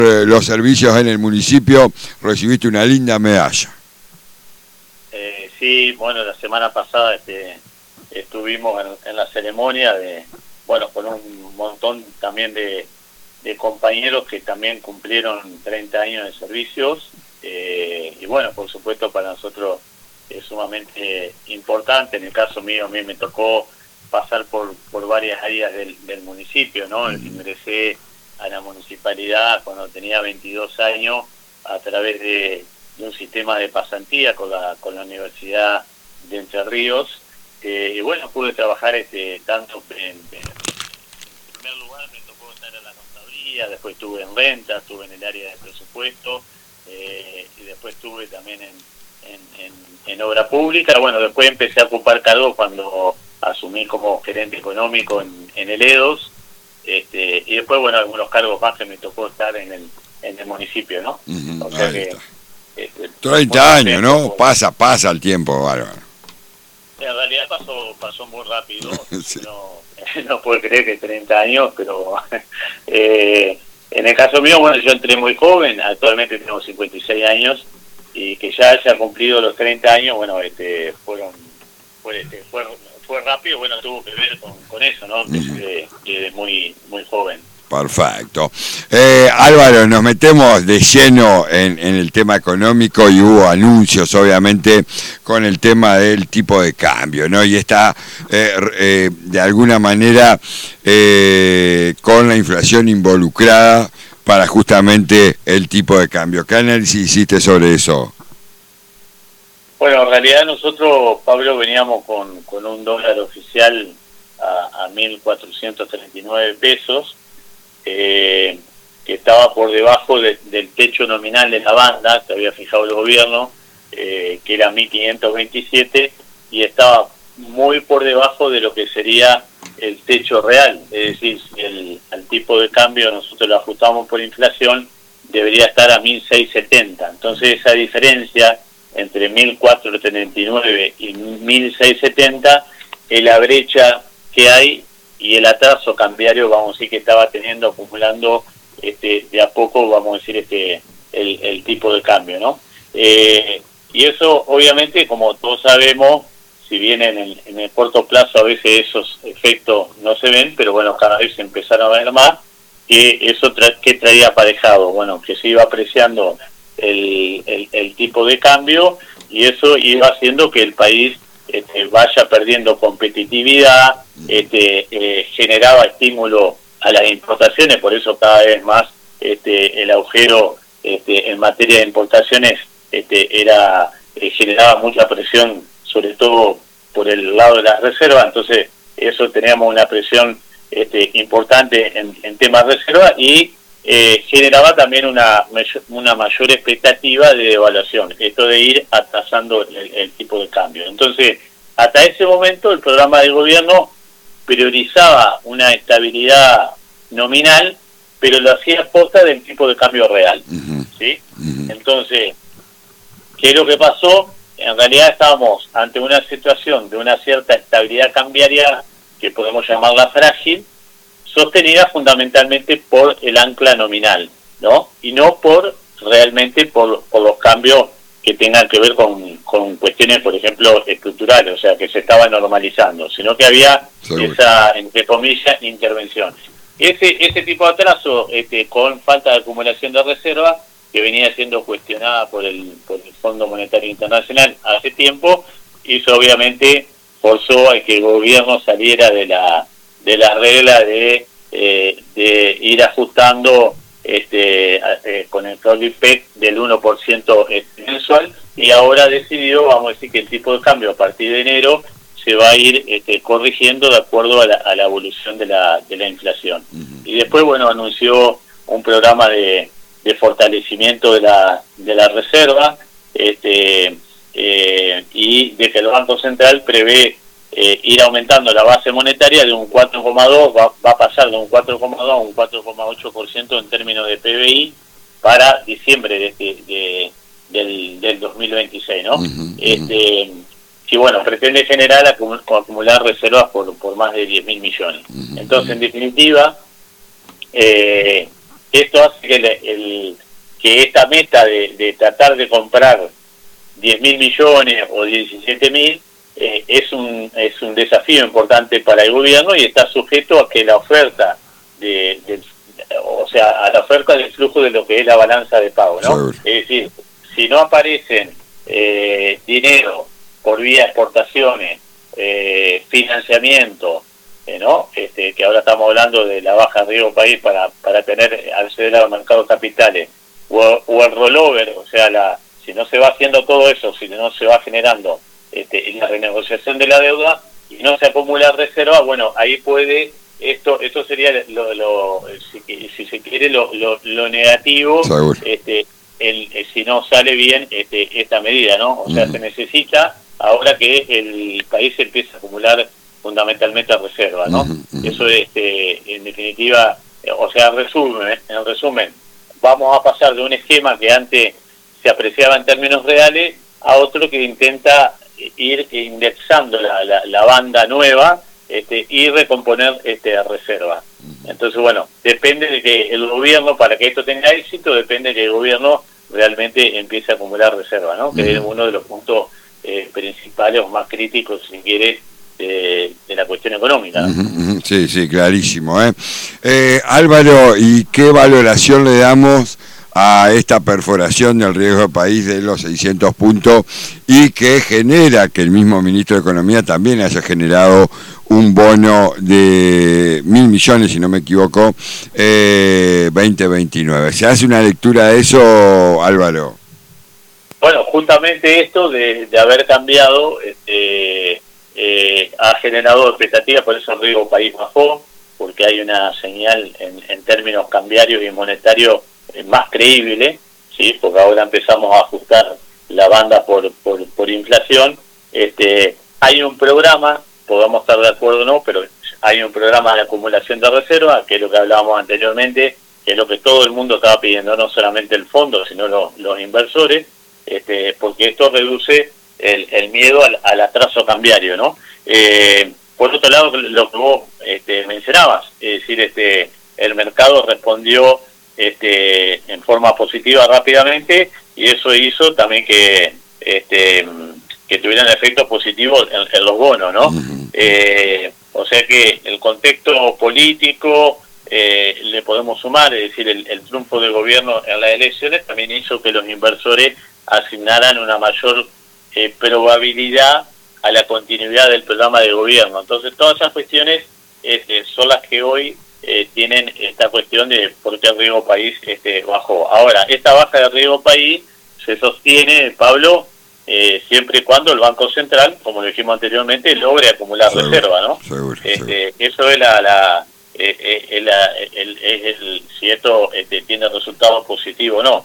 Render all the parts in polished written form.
los servicios en el municipio, recibiste una linda medalla. Sí, bueno, la semana pasada estuvimos en la ceremonia con un montón también de compañeros que también cumplieron 30 años de servicios, y bueno, por supuesto para nosotros es sumamente importante. En el caso mío, a mí me tocó pasar por varias áreas del municipio, ¿no? Ingresé a la municipalidad cuando tenía 22 años a través de un sistema de pasantía con la Universidad de Entre Ríos, y bueno, pude trabajar tanto en primer lugar me tocó estar en la contabilidad, después estuve en renta, estuve en el área de presupuesto, y después estuve también en obra pública. Bueno, después empecé a ocupar cargos cuando asumí como gerente económico en el EDOS, y después, bueno, algunos cargos más que me tocó estar en el municipio, ¿no? O sea que 30 años, ¿no? Pasa el tiempo, bárbaro. En realidad pasó muy rápido. Sí. No puedo creer que 30 años, pero en el caso mío, bueno, yo entré muy joven, actualmente tengo 56 años, y que ya haya cumplido los 30 años, bueno, fue rápido. Bueno, tuvo que ver con eso, ¿no? Desde muy joven. Perfecto. Álvaro, nos metemos de lleno en el tema económico y hubo anuncios, obviamente, con el tema del tipo de cambio, ¿no? Y está, de alguna manera, con la inflación involucrada para justamente el tipo de cambio. ¿Qué análisis hiciste sobre eso? Bueno, en realidad nosotros, Pablo, veníamos con un dólar oficial a 1.439 pesos, que estaba por debajo del techo nominal de la banda que había fijado el gobierno, que era 1.527, y estaba muy por debajo de lo que sería el techo real. Es decir, si al tipo de cambio nosotros lo ajustamos por inflación, debería estar a 1.670. Entonces esa diferencia entre 1.439 y 1.670 es la brecha que hay y el atraso cambiario, vamos a decir, que estaba acumulando de a poco, vamos a decir, el tipo de cambio, ¿no? Y eso, obviamente, como todos sabemos, si bien en el corto plazo a veces esos efectos no se ven, pero bueno, cada vez se empezaron a ver más, que eso que traía aparejado, bueno, que se iba apreciando el tipo de cambio, y eso iba haciendo que el país vaya perdiendo competitividad, generaba estímulo a las importaciones, por eso cada vez más el agujero en materia de importaciones generaba mucha presión, sobre todo por el lado de las reservas. Entonces eso teníamos una presión importante en temas de reserva, y generaba también una mayor expectativa de devaluación, esto de ir atrasando el tipo de cambio. Entonces, hasta ese momento el programa del gobierno priorizaba una estabilidad nominal, pero lo hacía a costa del tipo de cambio real, ¿sí? Entonces, ¿qué es lo que pasó? En realidad estábamos ante una situación de una cierta estabilidad cambiaria, que podemos llamarla frágil, sostenida fundamentalmente por el ancla nominal, ¿no? Y no realmente por los cambios que tengan que ver con cuestiones, por ejemplo, estructurales, o sea, que se estaba normalizando, sino que había esa, entre comillas, intervención. Ese tipo de atraso, con falta de acumulación de reservas, que venía siendo cuestionada por el Fondo Monetario Internacional hace tiempo, hizo, obviamente, forzó a que el gobierno saliera de la regla de ir ajustando con el IPEC del 1% mensual, y ahora decidió, vamos a decir, que el tipo de cambio a partir de enero se va a ir corrigiendo de acuerdo a la evolución de la inflación. Y después, bueno, anunció un programa de fortalecimiento de la reserva, y de que el Banco Central prevé ir aumentando la base monetaria de un 4,2, va a pasar de un 4,2 a un 4,8% en términos de PBI para diciembre del 2026, ¿no? Que bueno, pretende generar acumular reservas por más de 10.000 millones. Entonces, en definitiva, esto hace que esta meta de tratar de comprar 10.000 millones o 17.000 es un desafío importante para el gobierno y está sujeto a que la oferta o sea, a la oferta del flujo de lo que es la balanza de pago, ¿no? Seguro. Es decir, si no aparecen dinero por vía exportaciones, financiamiento, ¿no? Que ahora estamos hablando de la baja de riesgo país para acceder a los mercados capitales, o el rollover, o sea, si no se va haciendo todo eso, si no se va generando la renegociación de la deuda y no se acumula reserva, bueno, ahí puede, esto sería si se quiere lo negativo, si no sale bien esta medida, ¿no? O sea, se necesita ahora que el país empiece a acumular fundamentalmente reserva, ¿no? Eso en definitiva, o sea, en resumen, vamos a pasar de un esquema que antes se apreciaba en términos reales a otro que intenta ir indexando la banda nueva y recomponer reserva. Entonces, bueno, depende de que el gobierno, para que esto tenga éxito, depende de que el gobierno realmente empiece a acumular reserva, ¿no? Que es uno de los puntos principales o más críticos, si quiere, de la cuestión económica, ¿no? Sí, clarísimo. Álvaro, ¿y qué valoración le damos a esta perforación del riesgo país de los 600 puntos y que genera que el mismo ministro de Economía también haya generado un bono de 1.000 millones, si no me equivoco, 2029? ¿Se hace una lectura de eso, Álvaro? Bueno, justamente esto de haber cambiado ha generado expectativas, por eso el riesgo país bajó, porque hay una señal en términos cambiarios y monetarios más creíble, ¿sí? Porque ahora empezamos a ajustar la banda por inflación. Hay un programa, podamos estar de acuerdo o no, pero hay un programa de acumulación de reserva, que es lo que hablábamos anteriormente, que es lo que todo el mundo estaba pidiendo, no solamente el fondo, sino los inversores, porque esto reduce el miedo al atraso cambiario, ¿no? Por otro lado, lo que vos mencionabas, es decir, el mercado respondió en forma positiva rápidamente, y eso hizo también que tuvieran efectos positivos en los bonos, ¿no? O sea que el contexto político le podemos sumar, es decir, el triunfo del gobierno en las elecciones también hizo que los inversores asignaran una mayor probabilidad a la continuidad del programa de gobierno. Entonces, todas esas cuestiones son las que hoy tienen esta cuestión de por qué el riesgo país bajó. Ahora, esta baja de riesgo país se sostiene, Pablo, siempre y cuando el Banco Central, como lo dijimos anteriormente, logre acumular reserva, ¿no? Seguro. Eso es si esto tiene resultados positivos o no.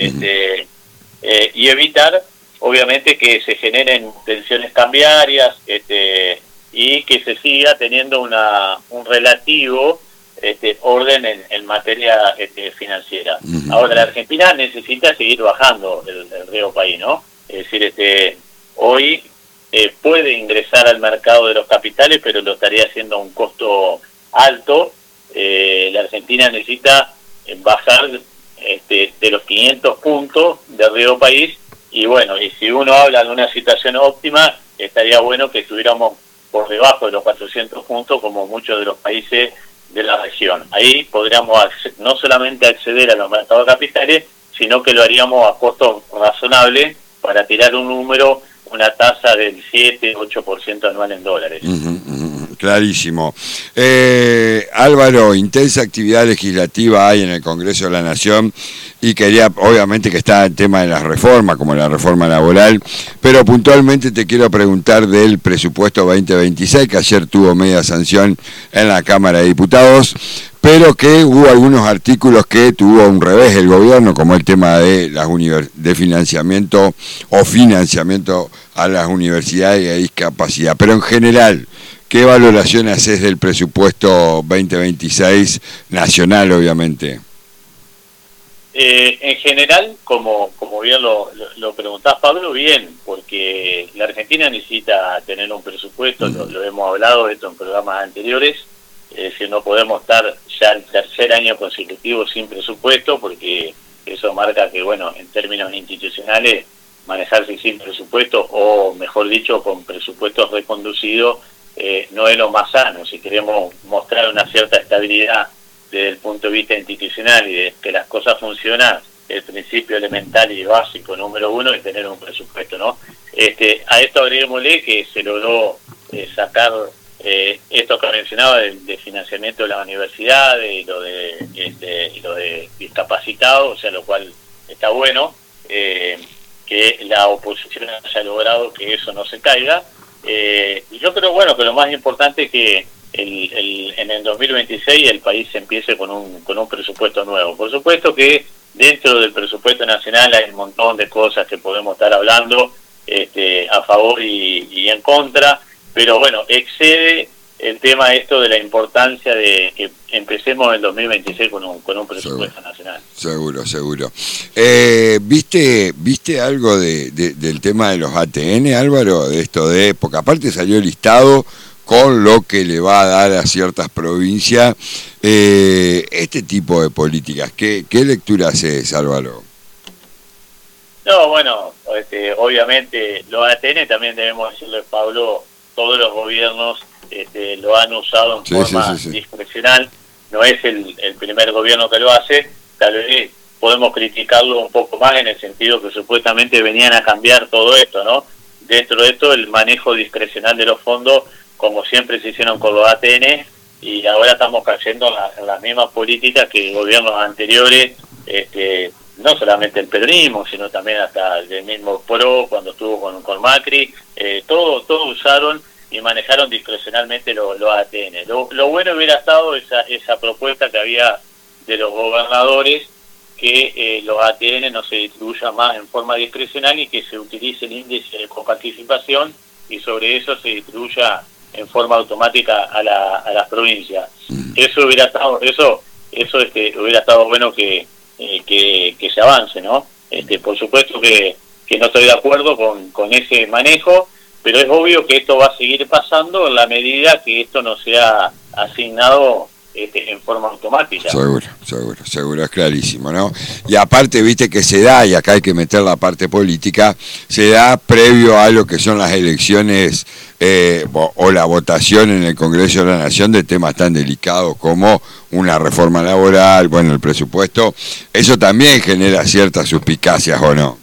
Y evitar, obviamente, que se generen tensiones cambiarias y que se siga teniendo un relativo orden en materia financiera. Ahora, la Argentina necesita seguir bajando el riesgo país, ¿no? Es decir, hoy puede ingresar al mercado de los capitales, pero lo estaría haciendo a un costo alto. La Argentina necesita bajar de los 500 puntos de riesgo país, y bueno, y si uno habla de una situación óptima, estaría bueno que estuviéramos por debajo de los 400 puntos como muchos de los países de la región. Ahí podríamos no solamente acceder a los mercados capitales, sino que lo haríamos a costo razonable para tirar un número, una tasa del 7-8% anual en dólares. Clarísimo. Álvaro, intensa actividad legislativa hay en el Congreso de la Nación y quería, obviamente que está el tema de las reformas, como la reforma laboral, pero puntualmente te quiero preguntar del presupuesto 2026, que ayer tuvo media sanción en la Cámara de Diputados, pero que hubo algunos artículos que tuvo un revés el gobierno, como el tema de de financiamiento o financiamiento a las universidades y a discapacidad. Pero en general, ¿qué valoración haces del presupuesto 2026 nacional, obviamente? En general, como bien lo preguntás, Pablo, bien, porque la Argentina necesita tener un presupuesto, lo hemos hablado de esto en programas anteriores, es decir, no podemos estar ya el tercer año consecutivo sin presupuesto, porque eso marca que, bueno, en términos institucionales, manejarse sin presupuesto, o mejor dicho, con presupuestos reconducidos, no es lo más sano. Si queremos mostrar una cierta estabilidad desde el punto de vista institucional y de que las cosas funcionan, el principio elemental y básico número uno es tener un presupuesto, ¿no? A esto agreguémosle que se logró sacar esto que mencionaba de financiamiento de las universidades y lo de discapacitados, o sea, lo cual está bueno, que la oposición haya logrado que eso no se caiga. Y yo creo, bueno, que lo más importante es que en el 2026 el país empiece con un presupuesto nuevo. Por supuesto que dentro del presupuesto nacional hay un montón de cosas que podemos estar hablando a favor y en contra, pero bueno, excede el tema esto de la importancia de que empecemos el 2026 con un presupuesto nacional. Seguro. ¿Viste algo del tema de los ATN, Álvaro? De esto porque aparte salió listado con lo que le va a dar a ciertas provincias este tipo de políticas. ¿Qué lectura haces, Álvaro? No, bueno, obviamente los ATN también debemos decirle, Pablo, todos los gobiernos lo han usado en forma discrecional. No es el primer gobierno que lo hace. Tal vez podemos criticarlo un poco más en el sentido que supuestamente venían a cambiar todo esto, ¿no? Dentro de esto, el manejo discrecional de los fondos, como siempre se hicieron con los ATN, y ahora estamos cayendo en las mismas políticas que gobiernos anteriores, no solamente el peronismo, sino también hasta el mismo PRO, cuando estuvo con Macri, todo usaron y manejaron discrecionalmente los ATN. Lo bueno hubiera estado esa propuesta que había de los gobernadores, que los ATN no se distribuyan más en forma discrecional y que se utilice el índice de coparticipación y sobre eso se distribuya en forma automática a las provincias. Eso hubiera estado hubiera estado bueno que se avance, ¿no? Por supuesto que no estoy de acuerdo con ese manejo, pero es obvio que esto va a seguir pasando en la medida que esto no sea asignado en forma automática. Seguro, es clarísimo, ¿no? Y aparte, viste que se da, y acá hay que meter la parte política, se da previo a lo que son las elecciones o la votación en el Congreso de la Nación de temas tan delicados como una reforma laboral, bueno, el presupuesto. Eso también genera ciertas suspicacias, ¿o no?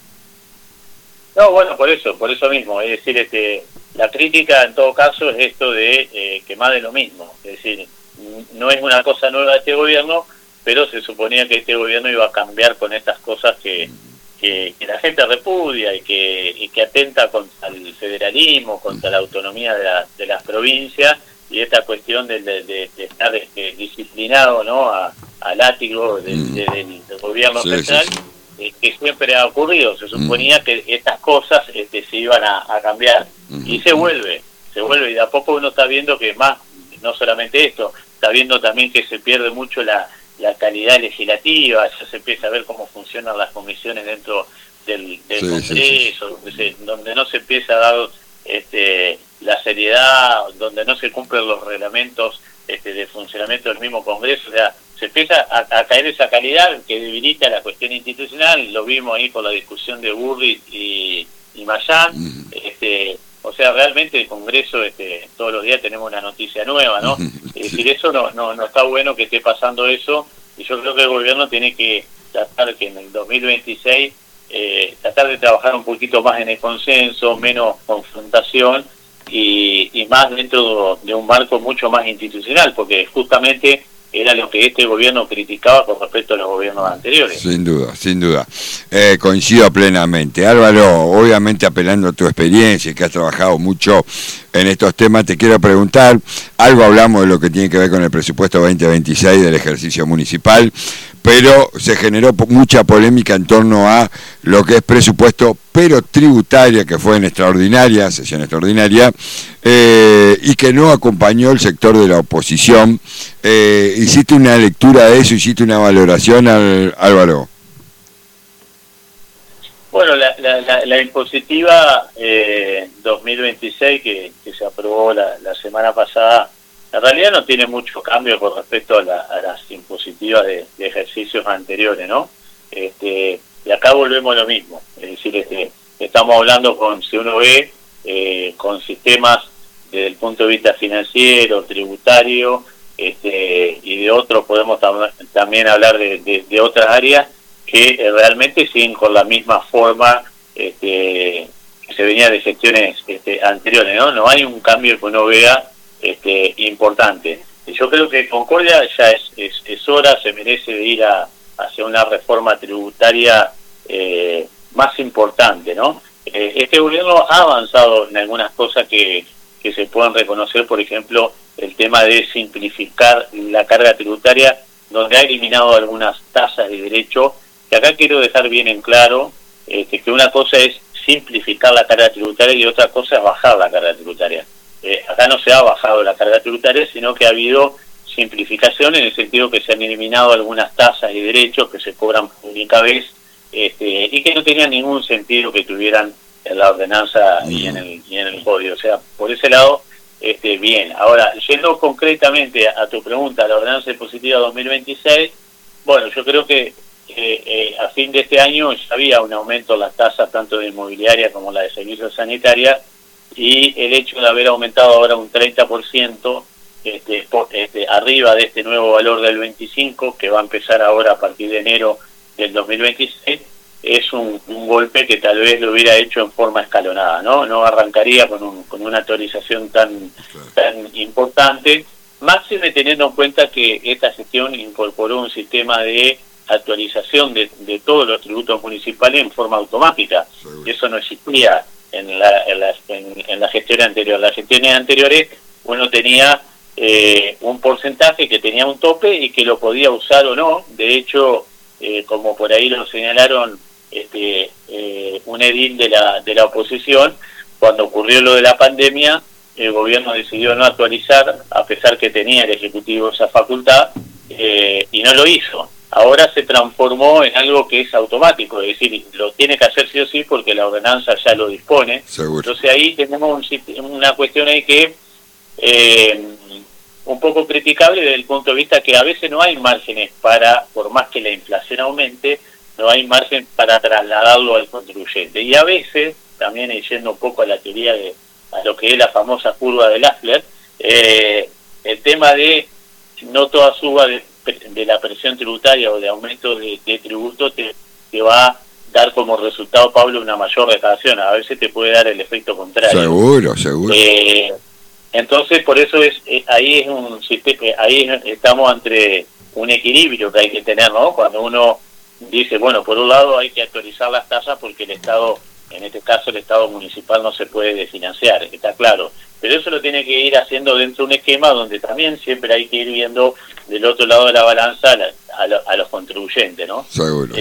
No, bueno, por eso mismo, es decir, la crítica en todo caso es esto de que más de lo mismo, es decir, no es una cosa nueva de este gobierno, pero se suponía que este gobierno iba a cambiar con estas cosas que la gente repudia y que atenta contra el federalismo, contra la autonomía de las provincias, y esta cuestión de estar disciplinado, ¿no?, a látigo del gobierno central. Que siempre ha ocurrido. Se suponía que estas cosas se iban a cambiar, y se vuelve, y de a poco uno está viendo que más, no solamente esto, está viendo también que se pierde mucho la calidad legislativa, ya se empieza a ver cómo funcionan las comisiones dentro del Congreso, donde no se empieza a dar la seriedad, donde no se cumplen los reglamentos de funcionamiento del mismo Congreso. O sea, se empieza a caer esa calidad que debilita la cuestión institucional. Lo vimos ahí con la discusión de Burri y Mayán. O sea, realmente el Congreso, todos los días tenemos una noticia nueva, ¿no? Es decir, eso no está bueno que esté pasando eso, y yo creo que el gobierno tiene que tratar que en el 2026 tratar de trabajar un poquito más en el consenso, menos confrontación y más dentro de un marco mucho más institucional, porque justamente era lo que este gobierno criticaba con respecto a los gobiernos anteriores. Sin duda. Coincido plenamente. Álvaro, obviamente apelando a tu experiencia, que has trabajado mucho en estos temas, te quiero preguntar, algo hablamos de lo que tiene que ver con el presupuesto 2026 del ejercicio municipal, pero se generó mucha polémica en torno a lo que es presupuesto, pero tributaria, que fue en sesión extraordinaria, y que no acompañó el sector de la oposición. ¿Hiciste una lectura de eso, hiciste una valoración, Álvaro? Bueno, la impositiva 2026 que se aprobó la semana pasada, en realidad no tiene mucho cambio con respecto a las impositivas de ejercicios anteriores, ¿no? Y acá volvemos a lo mismo, es decir, estamos hablando si uno ve, con sistemas desde el punto de vista financiero, tributario, y de otros podemos también hablar de otras áreas que realmente siguen con la misma forma que se venía de gestiones anteriores, ¿no? No hay un cambio que uno vea importante. Yo creo que Concordia ya es hora, se merece de ir hacia una reforma tributaria más importante, ¿no? Este gobierno ha avanzado en algunas cosas que se pueden reconocer, por ejemplo, el tema de simplificar la carga tributaria, donde ha eliminado algunas tasas de derecho, que acá quiero dejar bien en claro que una cosa es simplificar la carga tributaria y otra cosa es bajar la carga tributaria. Acá no se ha bajado la carga tributaria, sino que ha habido simplificación en el sentido que se han eliminado algunas tasas y derechos que se cobran por única vez y que no tenían ningún sentido que tuvieran en la ordenanza y en el código. O sea, por ese lado, bien. Ahora, yendo concretamente a tu pregunta, la ordenanza impositiva 2026, bueno, yo creo que a fin de este año ya había un aumento en las tasas tanto de inmobiliaria como la de servicios sanitarios, y el hecho de haber aumentado ahora un 30% arriba de este nuevo valor del 25, que va a empezar ahora a partir de enero del 2026, es un golpe que tal vez lo hubiera hecho en forma escalonada, ¿no? No arrancaría con una actualización tan importante, máxime teniendo en cuenta que esta gestión incorporó un sistema de actualización de todos los tributos municipales en forma automática. Eso no existía en la gestión anterior. Las gestiones anteriores uno tenía un porcentaje que tenía un tope y que lo podía usar o no. De hecho, como por ahí lo señalaron un edil de la oposición, cuando ocurrió lo de la pandemia, el gobierno decidió no actualizar, a pesar que tenía el Ejecutivo esa facultad, y no lo hizo. Ahora se transformó en algo que es automático, es decir, lo tiene que hacer sí o sí porque la ordenanza ya lo dispone. Seguro. Entonces ahí tenemos una cuestión ahí que un poco criticable desde el punto de vista que a veces no hay márgenes por más que la inflación aumente, no hay margen para trasladarlo al contribuyente. Y a veces, también yendo un poco a la teoría a lo que es la famosa curva de Laffer, el tema de no toda suba de la presión tributaria o de aumento de tributo te va a dar como resultado, Pablo, una mayor recaudación. A veces te puede dar el efecto contrario. Seguro. Entonces, por eso ahí es un sistema, ahí estamos entre un equilibrio que hay que tener, ¿no? Cuando uno dice, bueno, por un lado hay que actualizar las tasas porque el Estado, en este caso el Estado municipal, no se puede desfinanciar, está claro. Pero eso lo tiene que ir haciendo dentro de un esquema donde también siempre hay que ir viendo del otro lado de la balanza a los contribuyentes, ¿no? Seguro.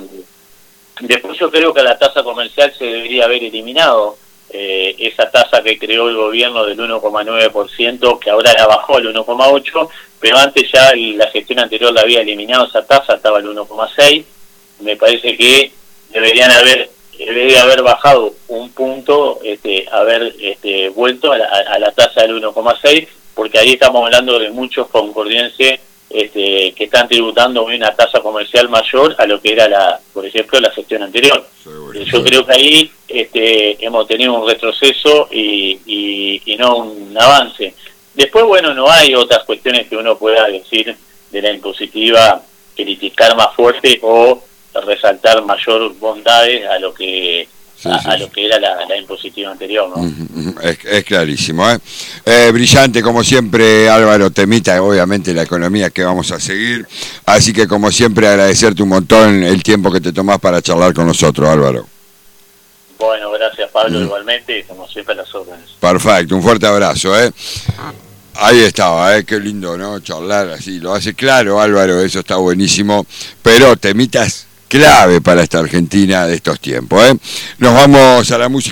Después yo creo que la tasa comercial se debería haber eliminado, esa tasa que creó el gobierno del 1,9%, que ahora la bajó al 1,8%, pero antes ya la gestión anterior la había eliminado esa tasa, estaba al 1,6%. Me parece que debería haber bajado un punto, haber vuelto a la tasa del 1,6%, porque ahí estamos hablando de muchos concordienses que están tributando una tasa comercial mayor a lo que era por ejemplo, la gestión anterior. Yo creo que ahí hemos tenido un retroceso y no un avance. Después, bueno, no hay otras cuestiones que uno pueda decir de la impositiva, criticar más fuerte o resaltar mayor bondades a lo que lo que era la impositiva anterior, ¿no? Es clarísimo, brillante como siempre, Álvaro. Temita obviamente la economía que vamos a seguir, así que como siempre agradecerte un montón el tiempo que te tomás para charlar con nosotros, Álvaro. Bueno, gracias, Pablo, igualmente, como siempre las órdenes. Perfecto, un fuerte abrazo, Ahí estaba, qué lindo, ¿no? Charlar así, lo hace claro, Álvaro, eso está buenísimo, pero temitas clave para esta Argentina de estos tiempos, Nos vamos a la música.